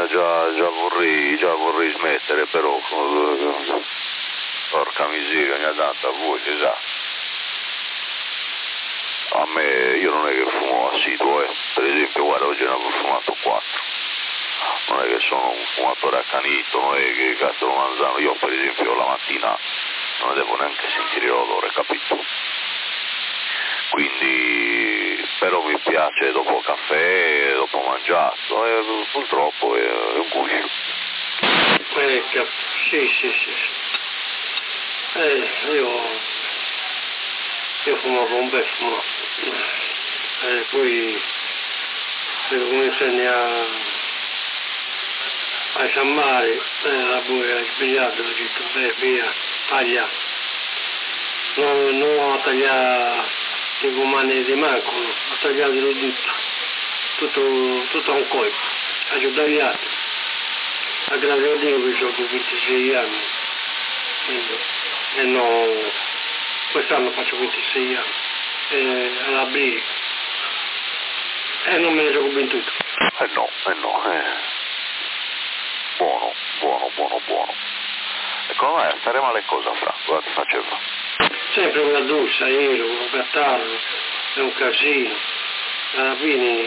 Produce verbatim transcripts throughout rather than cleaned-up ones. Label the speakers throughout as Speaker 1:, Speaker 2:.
Speaker 1: già, già, già, vorrei, già vorrei smettere, però porca miseria, ogni tanto voglio, sa. A me, io non è che fumo assiduo, eh. Per esempio, guarda, oggi ne ho fumato quattro. Non è che sono un fumatore accanito, non è che cazzo lo mangiano. Io per esempio la mattina non devo neanche sentire l'odore, capito? Quindi, però mi piace dopo caffè, dopo mangiato, e purtroppo è, è un guscio.
Speaker 2: Eh, sì, sì, sì. Eh, io, io fumavo un bel fumo. E poi io comincio a, a chiamare, eh, la buia, il sbagliato, ho detto, beh, via, taglia. Non, non a tagliare i umani di mancano, ho tagliato tutto, tutto, tutto a un colpo, ho tagliato, a grazie a Dio che ho ventisei anni, e, e no, quest'anno faccio ventisei anni, e all'aprile, e non me ne sono convinto.
Speaker 1: Eh no, eh no, eh. Buono, buono, buono, buono. E come vai a stare male cosa, Fra? Cosa ti faceva?
Speaker 2: Sempre una doccia, ero, un catarro, è un casino. Alla fine,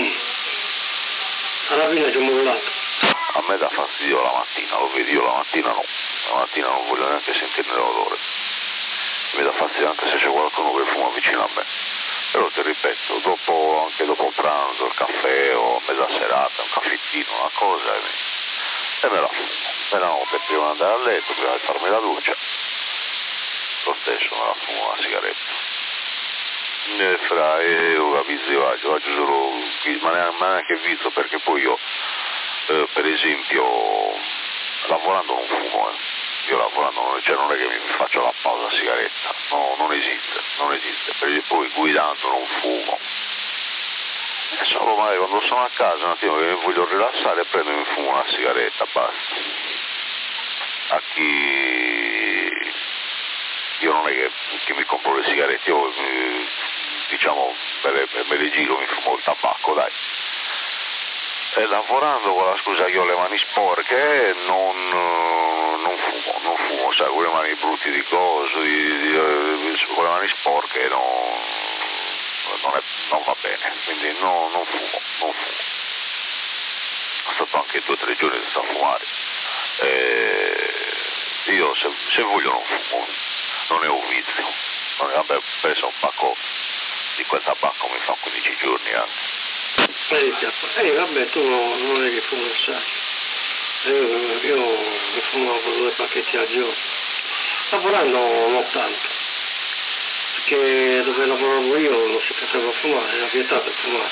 Speaker 2: alla fine ci ho mollato.
Speaker 1: A me dà fastidio la mattina, lo vedi, io la mattina no. La mattina non voglio neanche sentirne l'odore. Mi dà fastidio anche se c'è qualcuno che fuma vicino a me. Però ti ripeto, dopo, anche dopo pranzo, il caffè o a mezza serata, un caffettino, una cosa, e, e me la fumo. Me la no, per prima di andare a letto, prima di farmi la doccia. Lo stesso me la fumo una sigaretta. E Fra, io capisco, faccio, faccio solo, ma neanche visto perché poi io, eh, per esempio, lavorando non fumo, eh. Io lavorando non, cioè non è che mi faccio la pausa sigaretta, no, non esiste, non esiste, perché poi guidando non fumo. E solo magari quando sono a casa un attimo che mi voglio rilassare prendo e mi fumo una sigaretta, basta. A chi io non è che, che mi compro le sigarette, io eh, diciamo me le, me le giro, mi fumo il tabacco, dai. E lavorando con la scusa che ho le mani sporche non, non fumo, non fumo, sai, con le mani brutti di coso, di, di, di, con le mani sporche non, non, è, non va bene, quindi no, non fumo, non fumo. Ho stato anche due o tre giorni senza fumare. E io se, se voglio non fumo, non è un vizio. Non è, vabbè, ho preso un pacco di quel tabacco, mi fa quindici giorni anche.
Speaker 2: Eh vabbè, tu non è che fumi assai. Io, io mi fumavo due pacchetti al giorno. Lavorando non tanto, perché dove lavoravo io non si poteva fumare, era vietato fumare.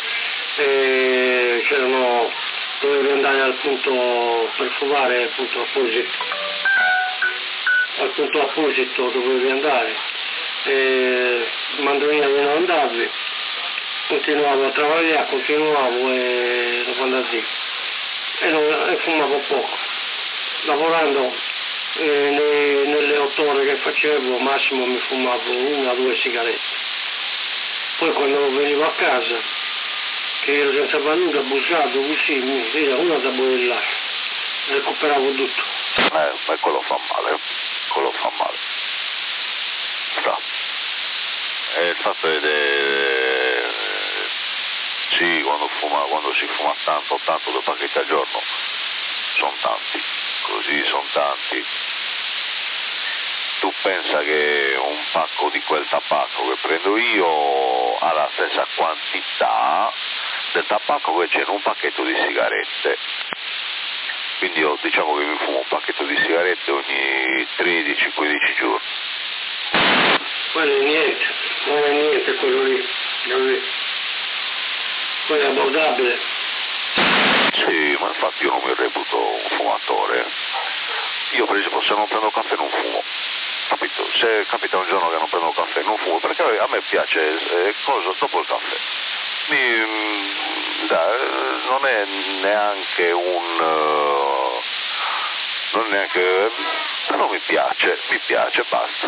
Speaker 2: E c'erano, dovevi andare al punto per fumare, al punto apposito. Al punto apposito dovevi andare. E mandolina di non andavi. Continuavo a lavorare, continuavo e dopo andavo lì. E, non, e fumavo poco. Lavorando eh, nei, nelle otto ore che facevo, massimo mi fumavo una o due sigarette. Poi quando venivo a casa, che ero senza valuta, bussato così, mi veniva una da bollare. Recuperavo tutto.
Speaker 1: Eh, ma quello fa male, quello fa male. Sta. E il fatto è che sì, quando, fuma, quando si fuma tanto, tanto due pacchetti al giorno, sono tanti, così sono tanti. Tu pensa che un pacco di quel tabacco che prendo io ha la stessa quantità del tabacco che c'è in un pacchetto di sigarette. Quindi io diciamo che mi fumo un pacchetto di sigarette ogni tredici quindici giorni.
Speaker 2: Quello è niente, non è niente quello lì, quello lì. Quello è abbordabile.
Speaker 1: Sì, ma infatti io non mi reputo un fumatore. Io per esempio se non prendo caffè non fumo, capito? Se capita un giorno che non prendo caffè non fumo, perché a me piace eh, cosa dopo il caffè. Mi, da, non è neanche un... Uh, non è neanche... però mi piace, mi piace, basta.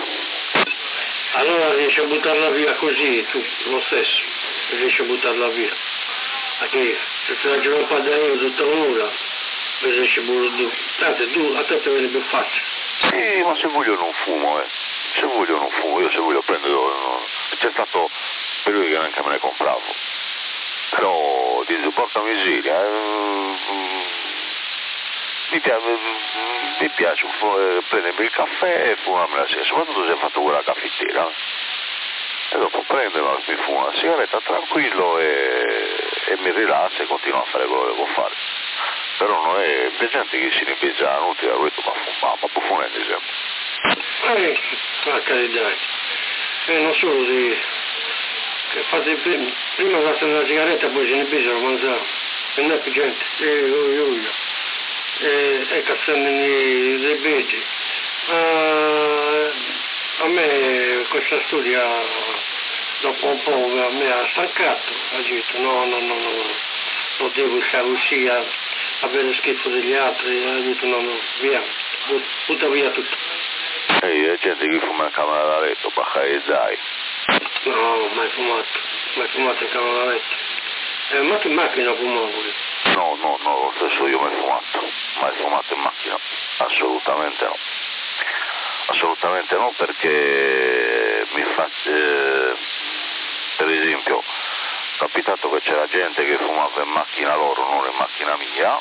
Speaker 2: Allora riesci a buttarla via così, tu, lo stesso, riesci a buttarla via. Perché se ti ragioni un po' di euro tutta un'ora, per esce pure due. Tanto tu, a te ti viene più facile.
Speaker 1: Sì, ma se voglio non fumo, eh. Se voglio non fumo, io se voglio prendere... No. C'è stato periodi che neanche me ne compravo. Però, dico, porca miseria, eh, mi, piace, mi piace prendermi il caffè e fumarmi la sera, soprattutto se hai fatto quella caffettiera. E dopo prenderla, mi fumo una sigaretta tranquillo e, e mi rilassa e continuo a fare quello che devo fare. Però non è, c'è gente che si rimpiazza la notte e ha detto ma fumare, ma può fumare sempre.
Speaker 2: Eh, ma carità, eh, non solo di... che fate prima, prima passano la sigaretta poi se ne pisano mangiare, e non è più gente, eh, io, io, io. E, e cazzando nei veggi. Uh, a me questa storia dopo un po' mi ha stancato, ho detto no, no, no, no, non devo stare così a avere schifo degli altri, ho detto no, no, via, butta via tutto.
Speaker 1: Ehi, c'è gente che fuma in camera da letto, bacca e zai.
Speaker 2: No, mai fumato, mai fumato in camera da letto. Eh, ma che macchina fumavo io?
Speaker 1: No, no, no, lo stesso io mai fumato, mai fumato in macchina, assolutamente no. Assolutamente no, perché mi fa, eh, per esempio, è capitato che c'era gente che fumava in macchina loro, non in macchina mia,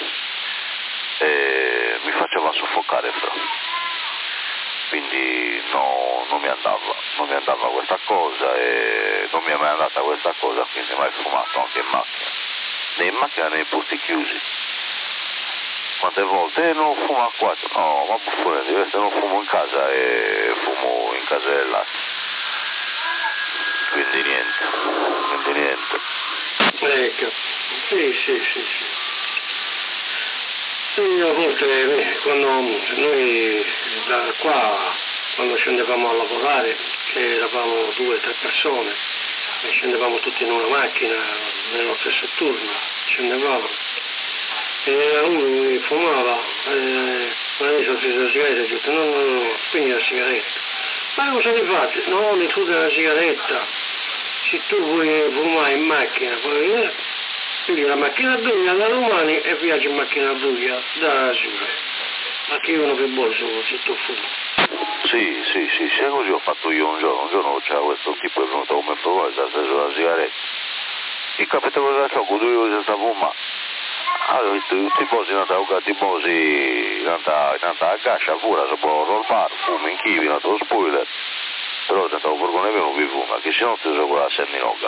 Speaker 1: e mi faceva soffocare però. Quindi no, non mi andava, non mi andava questa cosa e non mi è mai andata questa cosa, quindi mai fumato anche in macchina, né in macchina né in posti chiusi. Quante volte eh, non fumo qua, no, ma buffone, diverso, non fumo in casa e fumo in casella. Quindi niente, quindi niente.
Speaker 2: Ecco, sì, sì, sì, sì. Sì, a volte, beh, quando noi da qua, quando scendevamo a lavorare, che eravamo due o tre persone, e scendevamo tutti in una macchina, nello stesso turno, scendevamo. E uno fumava, e adesso ho preso la sigaretta e ho detto no, no, no, spegni la sigaretta. Ma cosa ne fate? No, mi fute la sigaretta. Se tu vuoi fumare in macchina, poi pigli la macchina a buia da domani e viaggi in macchina a buia da sera. Ma che uno che vuole se tu fumi?
Speaker 1: Sì, sì, sì, sì, così ho fatto io un giorno, un giorno c'era questo tipo è venuto come proposito, ha preso la sigaretta. Il capito cosa c'ho, con due senza fumare. Allora, tutti i posi in realtà, tutti i posi in realtà, in realtà gascia pure, si può normare, fumi in chivi, in lo spoiler. Però senza un furgone meno più fuma, che se no ti so quella senninoga.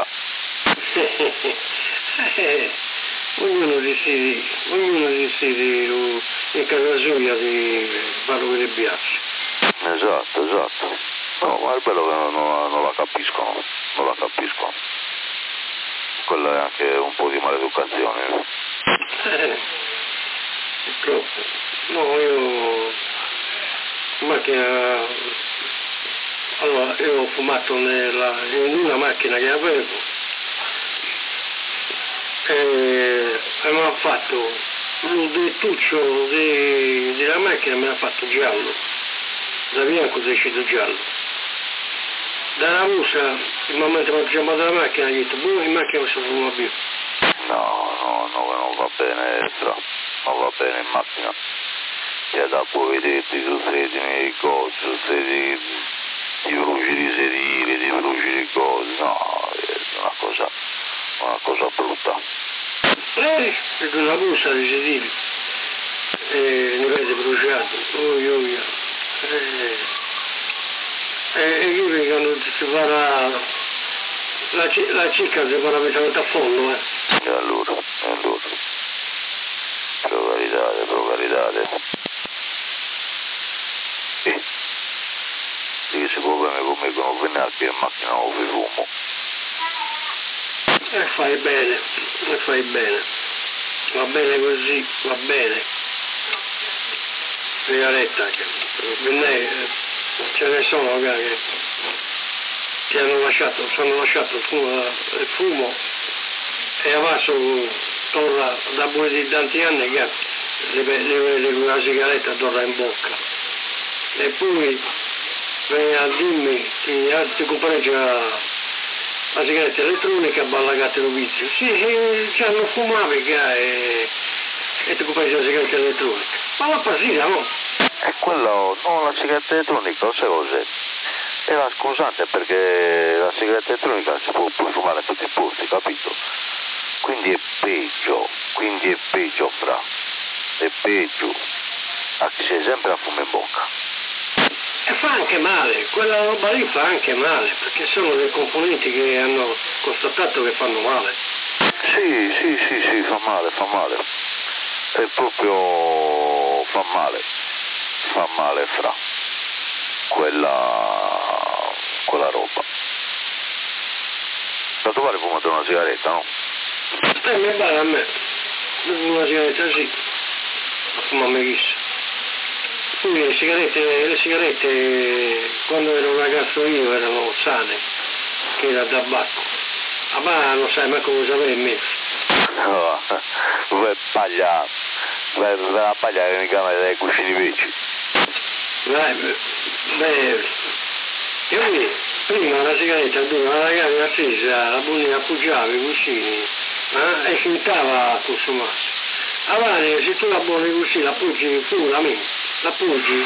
Speaker 2: Ognuno decide, ognuno decide in casa sua di fare quello che piace.
Speaker 1: Esatto, esatto. No, ma è bello che non, non, non la capiscono, non la capiscono. Quello è anche un po' di maleducazione.
Speaker 2: Eh, purtroppo. No, io in macchina, allora io ho fumato nella, in una macchina che avevo e, e mi ha fatto il dettuccio di, della macchina, mi ha fatto giallo, da bianco è uscito giallo. Dalla musa, il momento che ho chiamato la macchina, gli ho detto, boh, in macchina non si fuma più.
Speaker 1: No, no, no, non va bene, extra. Non va bene in macchina. C'è da poi vedere tu sei di cose, sei di, di bruci di sedili, di bruci di cose, no, è una cosa, una cosa brutta.
Speaker 2: Eh, perché una busta di sedili, eh, ne vede bruciato, oi oi. Eh, e io quando si farà, la, la cicca si farà metà a fondo, eh.
Speaker 1: E allora, e allora. Pro carità, pro carità. Sì. Sì, si può bene come non viene a che in macchina non vi fumo.
Speaker 2: E fai bene, e fai bene. Va bene così, va bene. Sigaretta, che ce ne sono che ti hanno lasciato, sono lasciato il fumo, il fumo e adesso torna da pure di tanti anni che le, le, le, la sigaretta torna in bocca. E poi viene a dirmi che ti compaggia la sigaretta elettronica, ballagate lo vizio. Sì, sì, ci hanno fumato e, e ti compri la sigaretta elettronica. Ma la pasina, no?
Speaker 1: E quello, no, la sigaretta elettronica, non so cos'è. È la scusante perché la sigaretta elettronica si può, può fumare in tutti i posti, capito? Quindi è peggio, quindi è peggio, fra. È peggio. A chi sei sempre a fumare in bocca.
Speaker 2: E fa anche male, quella roba lì fa anche male, perché sono dei componenti che hanno constatato che fanno male.
Speaker 1: Sì, sì, sì, sì, fa male, fa male. È proprio... fa male. Fa male, fra. Quella... quella roba. Da trovare fumate una sigaretta, no?
Speaker 2: Eh, mi pare a me. Una sigaretta sì. Ma fuma meglissimo. Poi le sigarette, le sigarette quando ero un ragazzo io erano sane, che era tabacco. A me non sai mai come sapere messo.
Speaker 1: No, vai paglia, vai, vai a pagliare in camera dei cuscini vecchi.
Speaker 2: Vai, beh, io lì, prima la sigaretta, dove la ragazza accesa, la bonnina appoggiava i cuscini, eh, e finitava a consumarsi. Avanti, se tu la buoni così, la appoggi, tu la metti, la appoggi,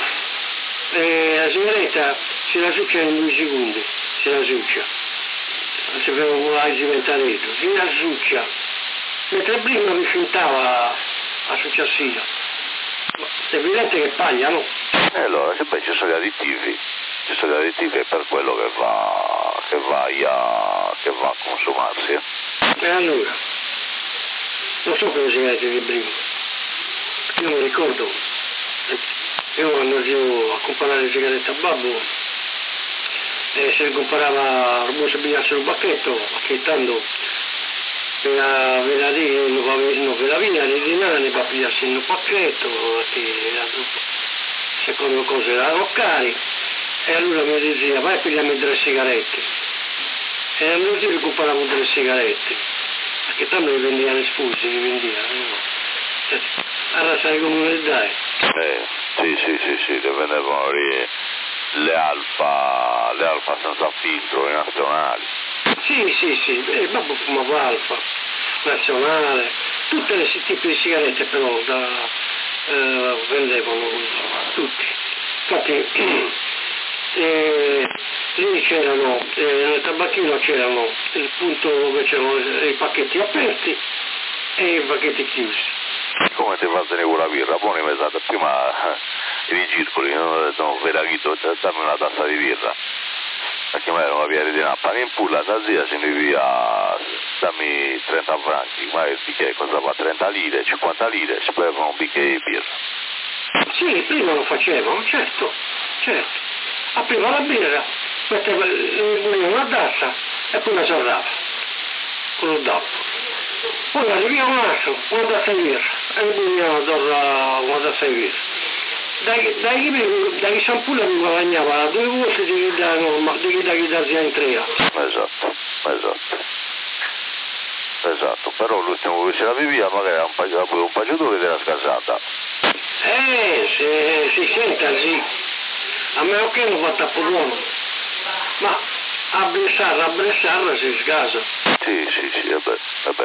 Speaker 2: e la sigaretta si la succia in due secondi, si la succia. Se la diventa dentro, si la succia. Mentre prima mi fintava a successiva. È evidente che paglia, no?
Speaker 1: E allora, che poi ci sono gli additivi, ci sono gli additivi è per quello che va, che vai a, che va a consumarsi. Eh?
Speaker 2: E allora, non so come sigarette di prima. Io mi ricordo, io quando andavo a comprare le sigarette a babbo, e se ne comprava un buon bigliasso un pacchetto, acchettando per la venerdì non per la via, le dinane per pigliarsi un pacchetto, che secondo cose erano cari, e allora mi diceva vai a pigliarmi tre sigarette. E allora io compravo tre sigarette, perché tanto mi vendevano le spuse, mi vendevano. Allora sai come le dai?
Speaker 1: Eh, sì, sì, sì, sì, che vendevano lì le alfa, le alfa senza filtro, le nazionali.
Speaker 2: Sì, sì, sì, e babbo fumava alfa, nazionale, tutte le tipi di sigarette però da, eh, vendevano tutti. Infatti eh, lì c'erano, eh, nel tabacchino c'erano il punto dove c'erano i pacchetti aperti e i pacchetti chiusi.
Speaker 1: Come ti fate con la birra? Poi mi sa prima i circoli, non ho detto, veramente, dammi una tazza di birra. Perché magari non aveva di nappa, in pulla da zia significa dammi trenta franchi, ma di che cosa fa? trenta lire, cinquanta lire, si può fare un bicchiere di birra.
Speaker 2: Sì, prima lo facevano, certo, certo. Apriva la birra, metteva una tazza e poi la serrava con lo dappo. Poi arriva un altro, una tazza di birra, e poi una tazza di birra. Dai, dai, dai Sampulla mi guadagnava due volte di chi da norma, di chi da chi da zia in tre.
Speaker 1: Esatto, esatto. Esatto, però l'ultimo che se la vivia magari era un, pagi- un pagiatore della scasata.
Speaker 2: Eh, se si sente sì. A meno che non fa troppo buono. Ma a Bresciarra, a Bresciarra si scasa.
Speaker 1: Sì, sì, sì, vabbè, vabbè.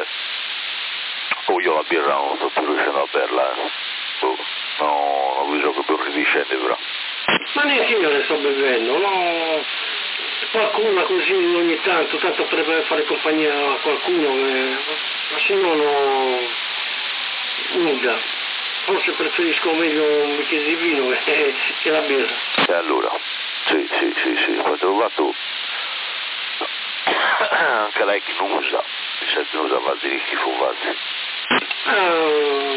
Speaker 1: Poi io la birra non sto più riuscendo a berla, eh. Oh, no, non vi so che più ridiscende però.
Speaker 2: Ma neanche io ne sto bevendo, no? Qualcuno così ogni tanto, tanto per fare compagnia a qualcuno, eh, ma se no no, nulla. Forse preferisco meglio un bicchiere di vino che, che la birra.
Speaker 1: E allora? Sì, sì, sì, sì, ho trovato anche lei che non usa, mi sa che non usa fare di schifo quasi.
Speaker 2: Ah,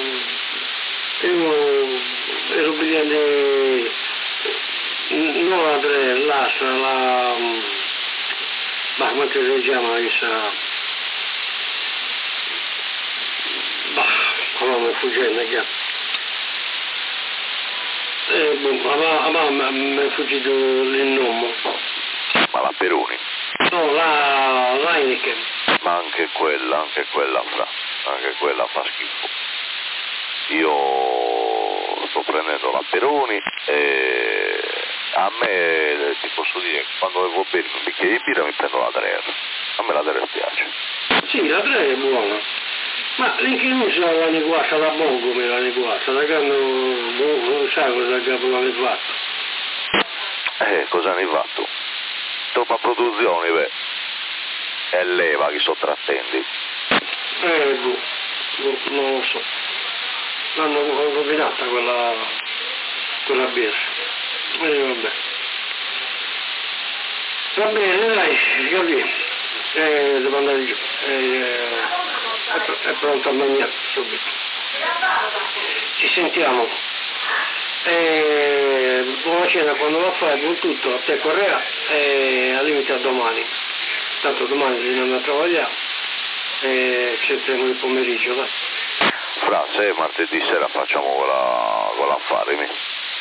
Speaker 2: io ero brillante, non la tre, l'asta, la, ma come si chiama questa, bah, come mi fuggendo già. Eh, boh, ma, ma mi è fuggito il nome.
Speaker 1: Ma la Peroni?
Speaker 2: No, la, la Heineken.
Speaker 1: Ma anche quella, anche quella fra, anche quella fa schifo. Io sto prendendo la Peroni e A me ti posso dire, quando devo bere un bicchiere di birra mi prendo la tre. A me la tre piace.
Speaker 2: Sì, la tre è buona. Ma l'inchiusa la neguata da buon come la neguata, da quando non sai cosa capo la neguata.
Speaker 1: Eh, cosa ne hai fatto? Troppa produzione, beh. E leva che sottrattendi.
Speaker 2: Eh, boh, boh, non lo so. L'hanno rovinata quella, quella birra. E vabbè. Va bene, dai, capì. Eh, devo andare giù. Eh, è, pr- è pronto a mangiare subito. Ci sentiamo. Eh, buona cena quando la fai, buon tutto, a te Correa e al limite a domani. Tanto domani bisogna a travagliare e ci sentiamo il pomeriggio, dai.
Speaker 1: Fra, se martedì sera facciamo quella, quell'affare, mi.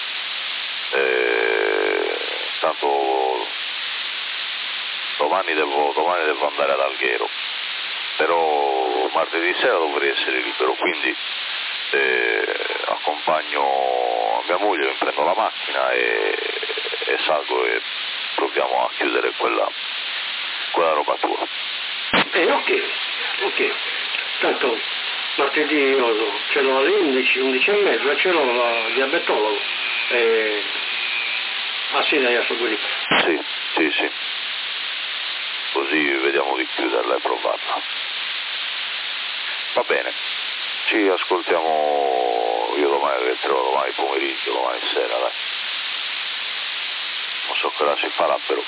Speaker 1: Eh, tanto domani devo, domani devo andare ad Alghero, però martedì sera dovrei essere libero, quindi eh, accompagno mia moglie, mi prendo la macchina e, e salgo e proviamo a chiudere quella, quella roba tua.
Speaker 2: Eh, ok, ok. Tanto martedì io ce l'ho alle undici, undici e mezza, ce l'ho la diabetologo. E... Ah sì, lei ha seguito.
Speaker 1: Sì, sì, sì. Così vediamo di chiuderla e provarla. Va bene. Ci ascoltiamo io domani, rientrerò domani pomeriggio, domani sera, dai. Non so che ora si farà, però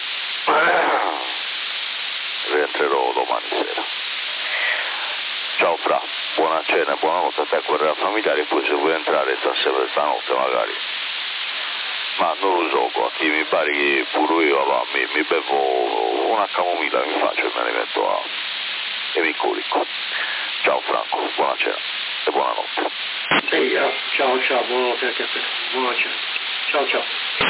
Speaker 1: rientrerò domani sera. Ciao Fra, buona cena e buonanotte a te e a quella familiare, e poi se vuoi entrare stasera stanotte magari. Ma non lo so, qua, chi mi pare che pure io va, mi, mi bevo una camomilla, mi faccio e me ne metto a... e mi corico. Ciao Franco, buona cena e buonanotte.
Speaker 2: Sì, ciao ciao, buonanotte anche a te, buona cena. Ciao ciao.